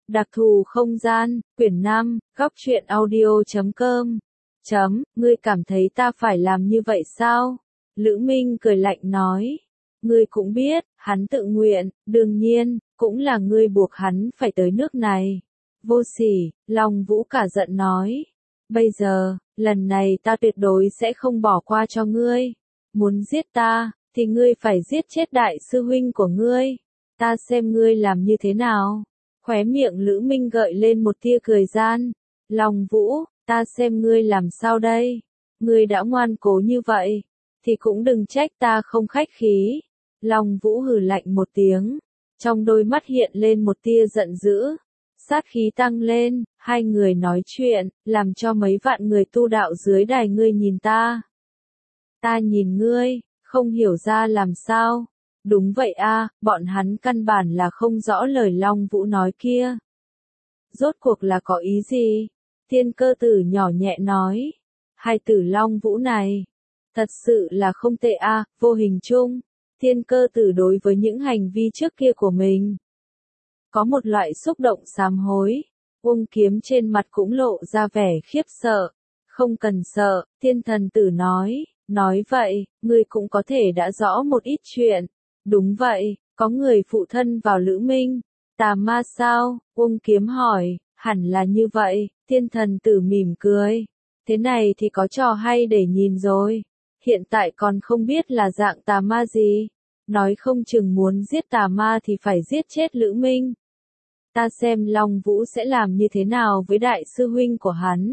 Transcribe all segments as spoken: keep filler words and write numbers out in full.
Đặc thù không gian, quyển năm, góc truyện audio chấm com. Chấm, ngươi cảm thấy ta phải làm như vậy sao? Lữ Minh cười lạnh nói. Ngươi cũng biết, hắn tự nguyện, đương nhiên, cũng là ngươi buộc hắn phải tới nước này. Vô sỉ, Long Vũ cả giận nói. Bây giờ, lần này ta tuyệt đối sẽ không bỏ qua cho ngươi. Muốn giết ta, thì ngươi phải giết chết đại sư huynh của ngươi. Ta xem ngươi làm như thế nào. Khóe miệng Lữ Minh gợi lên một tia cười gian. Long Vũ, ta xem ngươi làm sao đây. Ngươi đã ngoan cố như vậy, thì cũng đừng trách ta không khách khí. Long Vũ hừ lạnh một tiếng, trong đôi mắt hiện lên một tia giận dữ. Sát khí tăng lên, hai người nói chuyện, làm cho mấy vạn người tu đạo dưới đài ngươi nhìn ta. Ta nhìn ngươi, không hiểu ra làm sao. Đúng vậy a, bọn hắn căn bản là không rõ lời Long Vũ nói kia. Rốt cuộc là có ý gì? Thiên Cơ Tử nhỏ nhẹ nói. Hai tử Long Vũ này, thật sự là không tệ a, vô hình chung. Thiên Cơ Tử đối với những hành vi trước kia của mình có một loại xúc động sám hối. Uông Kiếm trên mặt cũng lộ ra vẻ khiếp sợ. Không cần sợ, Thiên Thần Tử nói. Nói vậy, ngươi cũng có thể đã rõ một ít chuyện. Đúng vậy, có người phụ thân vào Lữ Minh. Tà ma sao? Uông Kiếm hỏi. Hẳn là như vậy, Thiên Thần Tử mỉm cười. Thế này thì có trò hay để nhìn rồi. Hiện tại còn không biết là dạng tà ma gì. Nói không chừng muốn giết tà ma thì phải giết chết Lữ Minh. Ta xem Long Vũ sẽ làm như thế nào với đại sư huynh của hắn.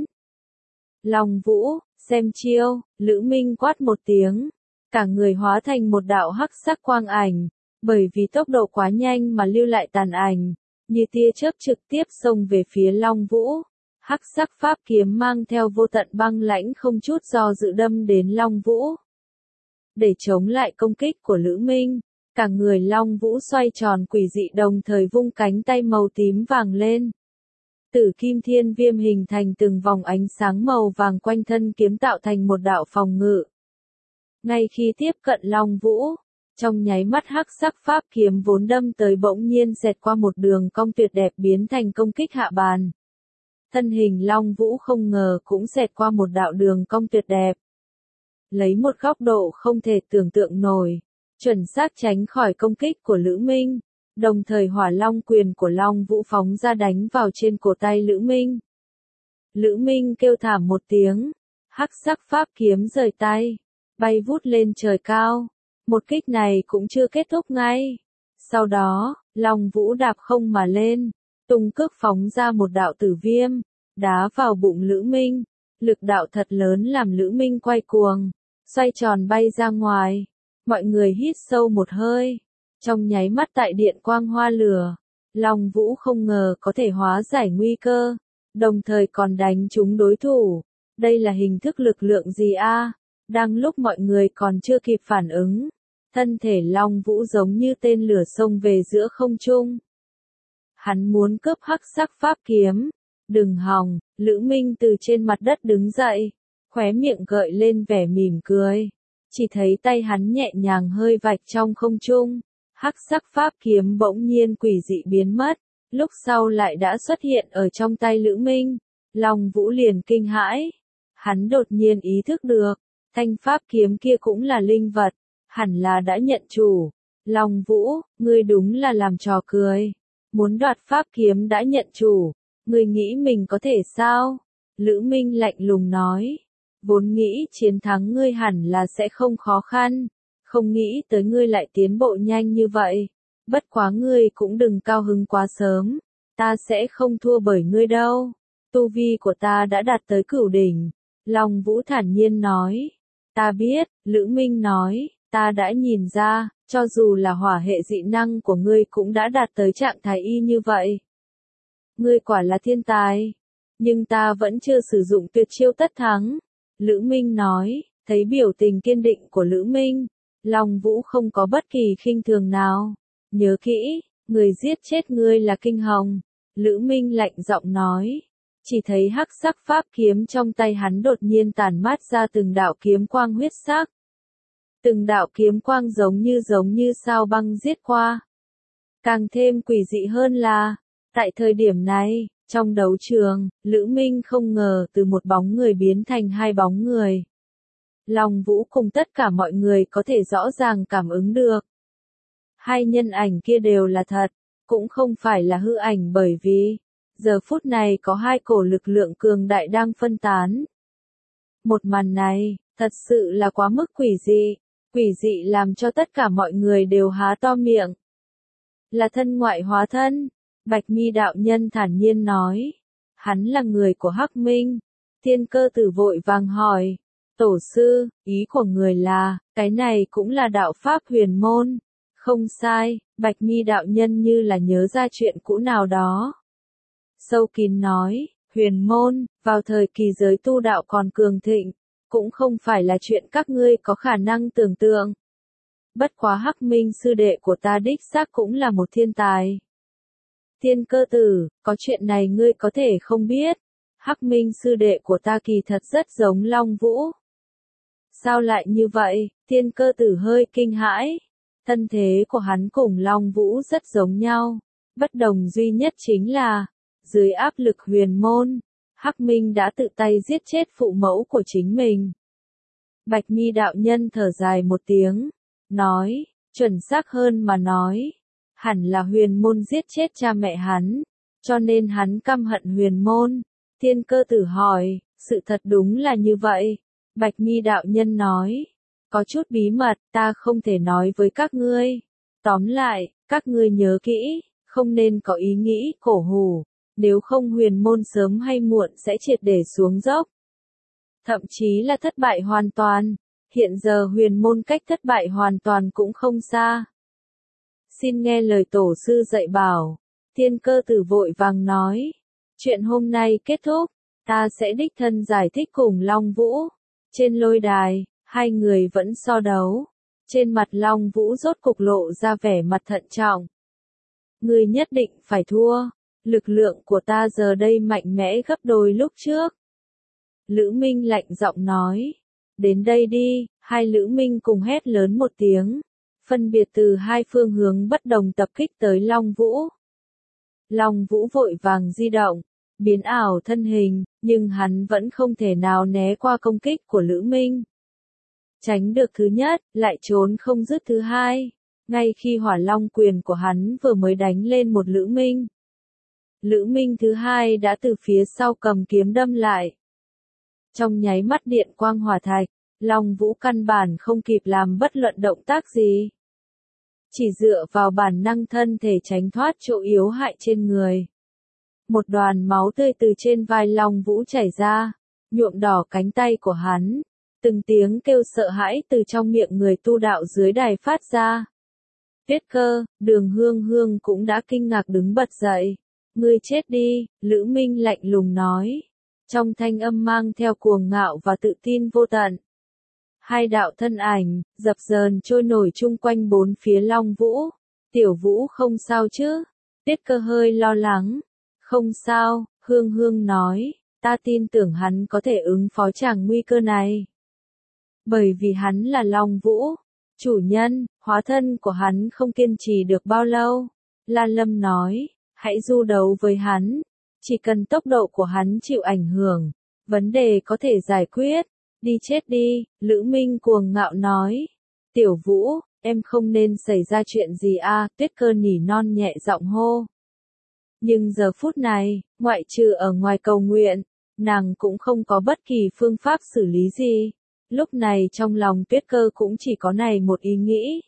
Long Vũ, xem chiêu, Lữ Minh quát một tiếng. Cả người hóa thành một đạo hắc sắc quang ảnh. Bởi vì tốc độ quá nhanh mà lưu lại tàn ảnh. Như tia chớp trực tiếp xông về phía Long Vũ. Hắc sắc pháp kiếm mang theo vô tận băng lãnh không chút do dự đâm đến Long Vũ. Để chống lại công kích của Lữ Minh, cả người Long Vũ xoay tròn quỷ dị đồng thời vung cánh tay màu tím vàng lên. Tử kim thiên viêm hình thành từng vòng ánh sáng màu vàng quanh thân kiếm tạo thành một đạo phòng ngự. Ngay khi tiếp cận Long Vũ, trong nháy mắt hắc sắc pháp kiếm vốn đâm tới bỗng nhiên xẹt qua một đường cong tuyệt đẹp biến thành công kích hạ bàn. Thân hình Long Vũ không ngờ cũng xẹt qua một đạo đường cong tuyệt đẹp. Lấy một góc độ không thể tưởng tượng nổi, chuẩn xác tránh khỏi công kích của Lữ Minh, đồng thời hỏa long quyền của Long Vũ phóng ra đánh vào trên cổ tay Lữ Minh. Lữ Minh kêu thảm một tiếng, hắc sắc pháp kiếm rời tay, bay vút lên trời cao. Một kích này cũng chưa kết thúc ngay. Sau đó, Long Vũ đạp không mà lên, tung cước phóng ra một đạo tử viêm, đá vào bụng Lữ Minh. Lực đạo thật lớn làm Lữ Minh quay cuồng, xoay tròn bay ra ngoài. Mọi người hít sâu một hơi. Trong nháy mắt tại điện quang hoa lửa, Long Vũ không ngờ có thể hóa giải nguy cơ, đồng thời còn đánh trúng đối thủ. Đây là hình thức lực lượng gì a? Đang lúc mọi người còn chưa kịp phản ứng, thân thể Long Vũ giống như tên lửa xông về giữa không trung. Hắn muốn cướp hắc sắc pháp kiếm. Đừng hòng, Lữ Minh từ trên mặt đất đứng dậy, khóe miệng gợi lên vẻ mỉm cười. Chỉ thấy tay hắn nhẹ nhàng hơi vạch trong không trung, hắc sắc pháp kiếm bỗng nhiên quỷ dị biến mất, lúc sau lại đã xuất hiện ở trong tay Lữ Minh. Long Vũ liền kinh hãi, hắn đột nhiên ý thức được, thanh pháp kiếm kia cũng là linh vật, hẳn là đã nhận chủ. Long Vũ, ngươi đúng là làm trò cười, muốn đoạt pháp kiếm đã nhận chủ. Ngươi nghĩ mình có thể sao? Lữ Minh lạnh lùng nói. Vốn nghĩ chiến thắng ngươi hẳn là sẽ không khó khăn. Không nghĩ tới ngươi lại tiến bộ nhanh như vậy. Bất quá ngươi cũng đừng cao hứng quá sớm. Ta sẽ không thua bởi ngươi đâu. Tu vi của ta đã đạt tới cửu đỉnh. Long Vũ thản nhiên nói. Ta biết, Lữ Minh nói. Ta đã nhìn ra, cho dù là hỏa hệ dị năng của ngươi cũng đã đạt tới trạng thái y như vậy. Ngươi quả là thiên tài, nhưng ta vẫn chưa sử dụng tuyệt chiêu tất thắng. Lữ Minh nói, thấy biểu tình kiên định của Lữ Minh, Long Vũ không có bất kỳ khinh thường nào. Nhớ kỹ, người giết chết ngươi là Kinh Hồng. Lữ Minh lạnh giọng nói, chỉ thấy hắc sắc pháp kiếm trong tay hắn đột nhiên tản mát ra từng đạo kiếm quang huyết sắc. Từng đạo kiếm quang giống như giống như sao băng giết qua. Càng thêm quỷ dị hơn là, Tại thời điểm này, trong đấu trường, Lữ Minh không ngờ từ một bóng người biến thành hai bóng người. Long Vũ cùng tất cả mọi người có thể rõ ràng cảm ứng được. Hai nhân ảnh kia đều là thật, cũng không phải là hư ảnh bởi vì, giờ phút này có hai cổ lực lượng cường đại đang phân tán. Một màn này, thật sự là quá mức quỷ dị, quỷ dị làm cho tất cả mọi người đều há to miệng. Là thân ngoại hóa thân, Bạch Mi đạo nhân thản nhiên nói. Hắn là người của Hắc Minh. Thiên Cơ Tử vội vàng hỏi. Tổ sư, ý của người là, cái này cũng là đạo pháp huyền môn. Không sai, Bạch Mi đạo nhân như là nhớ ra chuyện cũ nào đó. Sâu kín nói, huyền môn, vào thời kỳ giới tu đạo còn cường thịnh, cũng không phải là chuyện các ngươi có khả năng tưởng tượng. Bất quá Hắc Minh sư đệ của ta đích xác cũng là một thiên tài. Thiên Cơ Tử, có chuyện này ngươi có thể không biết. Hắc Minh sư đệ của ta kỳ thật rất giống Long Vũ. Sao lại như vậy? Thiên Cơ Tử hơi kinh hãi. Thân thế của hắn cùng Long Vũ rất giống nhau. Bất đồng duy nhất chính là, dưới áp lực huyền môn, Hắc Minh đã tự tay giết chết phụ mẫu của chính mình. Bạch Mi đạo nhân thở dài một tiếng, nói, chuẩn xác hơn mà nói, hẳn là huyền môn giết chết cha mẹ hắn, cho nên hắn căm hận huyền môn. Thiên Cơ Tử hỏi, sự thật đúng là như vậy. Bạch Mi đạo nhân nói, có chút bí mật ta không thể nói với các ngươi. Tóm lại, các ngươi nhớ kỹ, không nên có ý nghĩ cổ hủ, nếu không huyền môn sớm hay muộn sẽ triệt để xuống dốc. Thậm chí là thất bại hoàn toàn, hiện giờ huyền môn cách thất bại hoàn toàn cũng không xa. Xin nghe lời tổ sư dạy bảo. Thiên Cơ Tử vội vàng nói, chuyện hôm nay kết thúc, ta sẽ đích thân giải thích cùng Long Vũ. Trên lôi đài, hai người vẫn so đấu. Trên mặt Long Vũ rốt cục lộ ra vẻ mặt thận trọng. Ngươi nhất định phải thua, lực lượng của ta giờ đây mạnh mẽ gấp đôi lúc trước. Lữ Minh lạnh giọng nói, đến đây đi, hai Lữ Minh cùng hét lớn một tiếng, phân biệt từ hai phương hướng bất đồng tập kích tới Long Vũ. Long Vũ vội vàng di động, biến ảo thân hình, nhưng hắn vẫn không thể nào né qua công kích của Lữ Minh. Tránh được thứ nhất, lại trốn không dứt thứ hai, ngay khi hỏa long quyền của hắn vừa mới đánh lên một Lữ Minh. Lữ Minh thứ hai đã từ phía sau cầm kiếm đâm lại. Trong nháy mắt điện quang hỏa thạch, Long Vũ căn bản không kịp làm bất luận động tác gì. Chỉ dựa vào bản năng thân thể tránh thoát chỗ yếu hại trên người. Một đoàn máu tươi từ trên vai Long Vũ chảy ra, nhuộm đỏ cánh tay của hắn. Từng tiếng kêu sợ hãi từ trong miệng người tu đạo dưới đài phát ra. Tuyết Cơ, Đường Hương Hương cũng đã kinh ngạc đứng bật dậy. Ngươi chết đi, Lữ Minh lạnh lùng nói. Trong thanh âm mang theo cuồng ngạo và tự tin vô tận. Hai đạo thân ảnh, dập dờn trôi nổi chung quanh bốn phía Long Vũ. Tiểu Vũ không sao chứ? Tuyết Cơ hơi lo lắng. Không sao, Hương Hương nói, ta tin tưởng hắn có thể ứng phó chàng nguy cơ này. Bởi vì hắn là Long Vũ, chủ nhân, hóa thân của hắn không kiên trì được bao lâu. La Lâm nói, hãy du đấu với hắn, chỉ cần tốc độ của hắn chịu ảnh hưởng, vấn đề có thể giải quyết. Đi chết đi, Lữ Minh cuồng ngạo nói. Tiểu Vũ, em không nên xảy ra chuyện gì a, Tuyết Cơ nỉ non nhẹ giọng hô. Nhưng giờ phút này, ngoại trừ ở ngoài cầu nguyện, nàng cũng không có bất kỳ phương pháp xử lý gì. Lúc này trong lòng Tuyết Cơ cũng chỉ có này một ý nghĩ.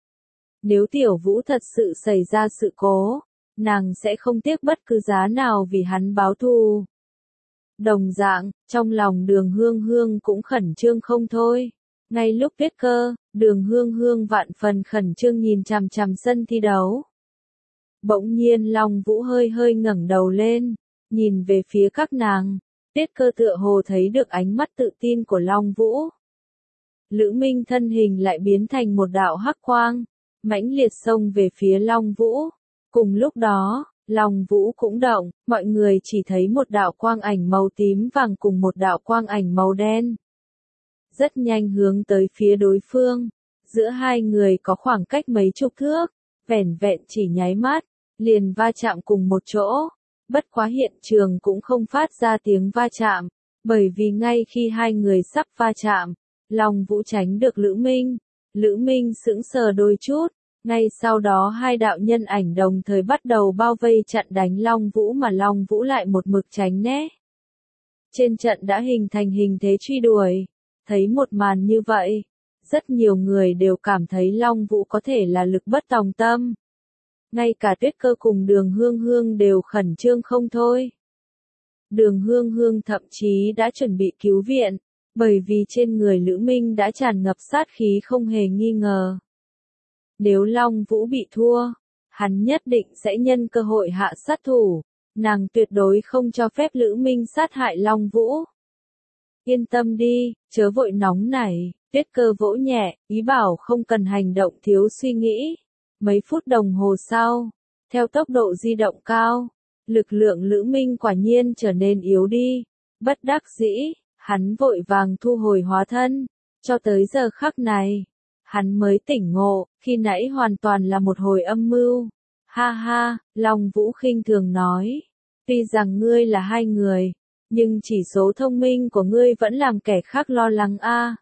Nếu Tiểu Vũ thật sự xảy ra sự cố, nàng sẽ không tiếc bất cứ giá nào vì hắn báo thù. Đồng dạng, trong lòng Đường Hương Hương cũng khẩn trương không thôi. Ngay lúc Tuyết Cơ, Đường Hương Hương vạn phần khẩn trương nhìn chằm chằm sân thi đấu. Bỗng nhiên Long Vũ hơi hơi ngẩng đầu lên, nhìn về phía các nàng. Tuyết Cơ tựa hồ thấy được ánh mắt tự tin của Long Vũ. Lữ Minh thân hình lại biến thành một đạo hắc quang, mãnh liệt xông về phía Long Vũ. Cùng lúc đó, Long Vũ cũng động, mọi người chỉ thấy một đạo quang ảnh màu tím vàng cùng một đạo quang ảnh màu đen. Rất nhanh hướng tới phía đối phương, giữa hai người có khoảng cách mấy chục thước, vẻn vẹn chỉ nháy mắt, liền va chạm cùng một chỗ. Bất quá hiện trường cũng không phát ra tiếng va chạm, bởi vì ngay khi hai người sắp va chạm, Long Vũ tránh được Lữ Minh. Lữ Minh sững sờ đôi chút, ngay sau đó hai đạo nhân ảnh đồng thời bắt đầu bao vây chặn đánh Long Vũ mà Long Vũ lại một mực tránh né. Trên trận đã hình thành hình thế truy đuổi. Thấy một màn như vậy, rất nhiều người đều cảm thấy Long Vũ có thể là lực bất tòng tâm. Ngay cả Tuyết Cơ cùng Đường Hương Hương đều khẩn trương không thôi. Đường Hương Hương thậm chí đã chuẩn bị cứu viện, bởi vì trên người Lữ Minh đã tràn ngập sát khí không hề nghi ngờ. Nếu Long Vũ bị thua, hắn nhất định sẽ nhân cơ hội hạ sát thủ, nàng tuyệt đối không cho phép Lữ Minh sát hại Long Vũ. Yên tâm đi, chớ vội nóng nảy, Tuyết Cơ vỗ nhẹ, ý bảo không cần hành động thiếu suy nghĩ. Mấy phút đồng hồ sau, theo tốc độ di động cao, lực lượng Lữ Minh quả nhiên trở nên yếu đi. Bất đắc dĩ, hắn vội vàng thu hồi hóa thân. Cho tới giờ khắc này, hắn mới tỉnh ngộ, khi nãy hoàn toàn là một hồi âm mưu. Ha ha, Long Vũ khinh thường nói. Tuy rằng ngươi là hai người, nhưng chỉ số thông minh của ngươi vẫn làm kẻ khác lo lắng a. À.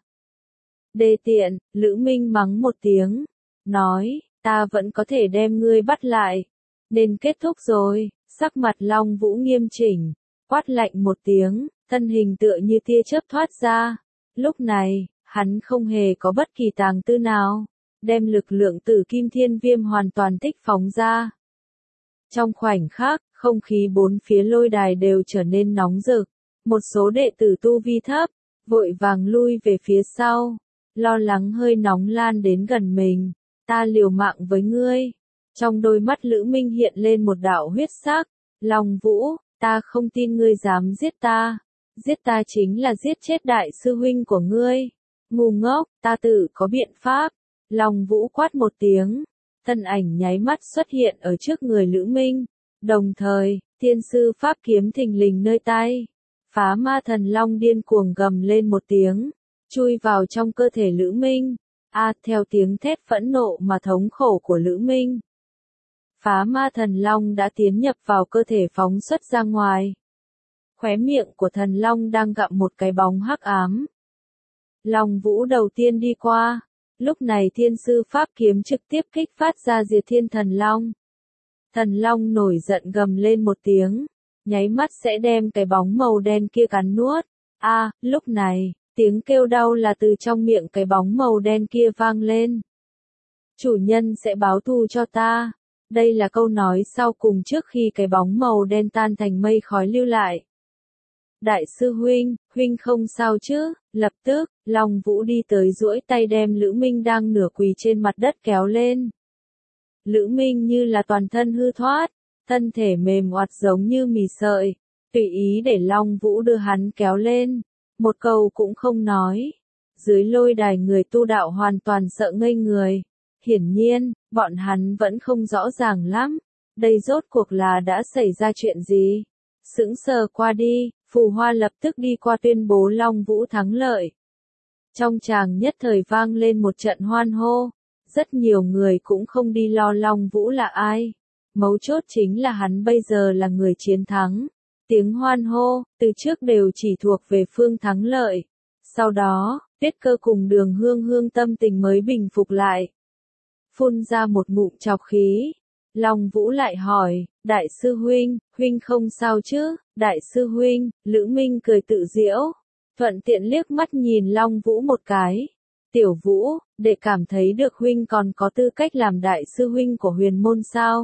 Đê tiện, Lữ Minh mắng một tiếng, nói, ta vẫn có thể đem ngươi bắt lại. Nên kết thúc rồi, sắc mặt Long Vũ nghiêm chỉnh, quát lạnh một tiếng, thân hình tựa như tia chớp thoát ra. Lúc này, hắn không hề có bất kỳ tàng tư nào, đem lực lượng Tử Kim Thiên Viêm hoàn toàn thích phóng ra. Trong khoảnh khắc, không khí bốn phía lôi đài đều trở nên nóng rực, một số đệ tử tu vi thấp, vội vàng lui về phía sau, lo lắng hơi nóng lan đến gần mình. Ta liều mạng với ngươi. Trong đôi mắt Lữ Minh hiện lên một đạo huyết sắc. Long Vũ, ta không tin ngươi dám giết ta. Giết ta chính là giết chết đại sư huynh của ngươi. Ngu ngốc, ta tự có biện pháp. Long Vũ quát một tiếng. Thân ảnh nháy mắt xuất hiện ở trước người Lữ Minh. Đồng thời, thiên sư pháp kiếm thình lình nơi tay. Phá ma thần long điên cuồng gầm lên một tiếng, chui vào trong cơ thể Lữ Minh. A à, theo tiếng thét phẫn nộ mà thống khổ của Lữ Minh. Phá ma thần long đã tiến nhập vào cơ thể phóng xuất ra ngoài. Khóe miệng của thần long đang gặm một cái bóng hắc ám. Long Vũ đầu tiên đi qua. Lúc này thiên sư pháp kiếm trực tiếp kích phát ra diệt thiên thần long. Thần long nổi giận gầm lên một tiếng, nháy mắt sẽ đem cái bóng màu đen kia cắn nuốt. A, à, lúc này, tiếng kêu đau là từ trong miệng cái bóng màu đen kia vang lên. Chủ nhân sẽ báo thù cho ta. Đây là câu nói sau cùng trước khi cái bóng màu đen tan thành mây khói lưu lại. Đại sư huynh, huynh không sao chứ? Lập tức, Long Vũ đi tới duỗi tay đem Lữ Minh đang nửa quỳ trên mặt đất kéo lên. Lữ Minh như là toàn thân hư thoát, thân thể mềm oặt giống như mì sợi, tùy ý để Long Vũ đưa hắn kéo lên, một câu cũng không nói. Dưới lôi đài người tu đạo hoàn toàn sợ ngây người. Hiển nhiên, bọn hắn vẫn không rõ ràng lắm, đây rốt cuộc là đã xảy ra chuyện gì. Sững sờ qua đi, Phù Hoa lập tức đi qua tuyên bố Long Vũ thắng lợi. Trong tràng nhất thời vang lên một trận hoan hô, rất nhiều người cũng không đi lo Long Vũ là ai. Mấu chốt chính là hắn bây giờ là người chiến thắng. Tiếng hoan hô, từ trước đều chỉ thuộc về phương thắng lợi. Sau đó, Tuyết Cơ cùng Đường Hương Hương tâm tình mới bình phục lại. Phun ra một ngụm trọc khí. Long Vũ lại hỏi, đại sư huynh, huynh không sao chứ? Đại sư huynh, Lữ Minh cười tự giễu, thuận tiện liếc mắt nhìn Long Vũ một cái. Tiểu Vũ, để cảm thấy được huynh còn có tư cách làm đại sư huynh của huyền môn sao?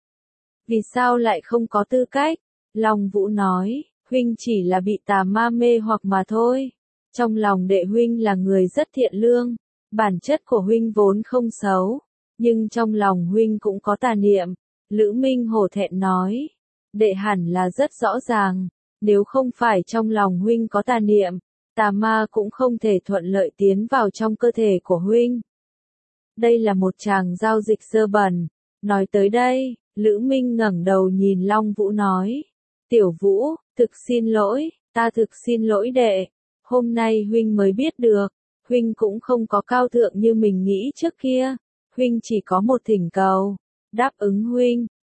Vì sao lại không có tư cách? Long Vũ nói, huynh chỉ là bị tà ma mê hoặc mà thôi. Trong lòng đệ huynh là người rất thiện lương, bản chất của huynh vốn không xấu, nhưng trong lòng huynh cũng có tà niệm. Lữ Minh hổ thẹn nói, đệ hẳn là rất rõ ràng, nếu không phải trong lòng huynh có tà niệm, tà ma cũng không thể thuận lợi tiến vào trong cơ thể của huynh. Đây là một tràng giao dịch dơ bẩn. Nói tới đây, Lữ Minh ngẩng đầu nhìn Long Vũ nói, Tiểu Vũ, thực xin lỗi, ta thực xin lỗi đệ, hôm nay huynh mới biết được, huynh cũng không có cao thượng như mình nghĩ trước kia, huynh chỉ có một thỉnh cầu, đáp ứng huynh,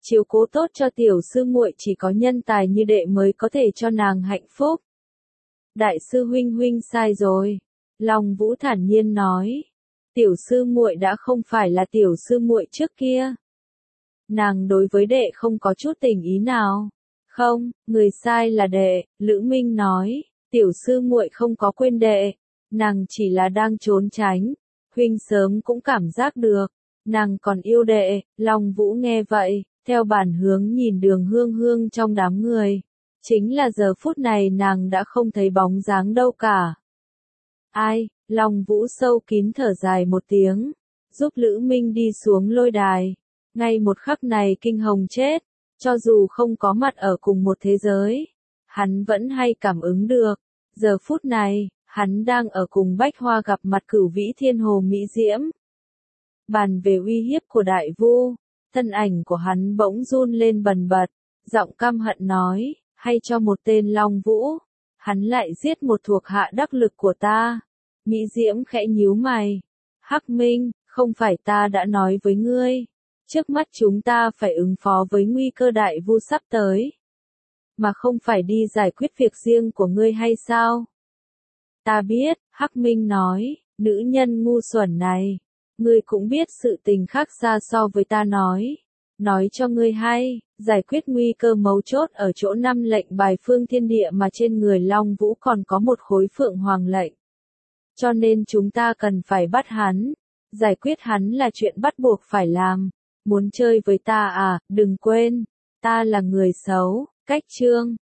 chiếu cố tốt cho tiểu sư muội, chỉ có nhân tài như đệ mới có thể cho nàng hạnh phúc. Đại sư huynh huynh sai rồi. Long Vũ thản nhiên nói. Tiểu sư muội đã không phải là tiểu sư muội trước kia. Nàng đối với đệ không có chút tình ý nào. Không, người sai là đệ, Lữ Minh nói. Tiểu sư muội không có quên đệ. Nàng chỉ là đang trốn tránh. Huynh sớm cũng cảm giác được. Nàng còn yêu đệ. Long Vũ nghe vậy, theo bản hướng nhìn Đường Hương Hương trong đám người. Chính là giờ phút này nàng đã không thấy bóng dáng đâu cả. Ai, Long Vũ sâu kín thở dài một tiếng, giúp Lữ Minh đi xuống lôi đài. Ngay một khắc này Kinh Hồng chết, cho dù không có mặt ở cùng một thế giới, hắn vẫn hay cảm ứng được. Giờ phút này, hắn đang ở cùng Bách Hoa gặp mặt Cửu Vĩ Thiên Hồ Mỹ Diễm. Bàn về uy hiếp của Đại Vu, thân ảnh của hắn bỗng run lên bần bật, giọng căm hận nói, hay cho một tên Long Vũ, hắn lại giết một thuộc hạ đắc lực của ta. Mỹ Diễm khẽ nhíu mày. Hắc Minh, không phải ta đã nói với ngươi, trước mắt chúng ta phải ứng phó với nguy cơ Đại Vu sắp tới, mà không phải đi giải quyết việc riêng của ngươi hay sao? Ta biết, Hắc Minh nói, nữ nhân ngu xuẩn này, ngươi cũng biết sự tình khác xa so với ta nói. Nói cho ngươi hay, giải quyết nguy cơ mấu chốt ở chỗ năm lệnh bài phương thiên địa mà trên người Long Vũ còn có một khối phượng hoàng lệnh. Cho nên chúng ta cần phải bắt hắn. Giải quyết hắn là chuyện bắt buộc phải làm. Muốn chơi với ta à, đừng quên, ta là người xấu. Cách chương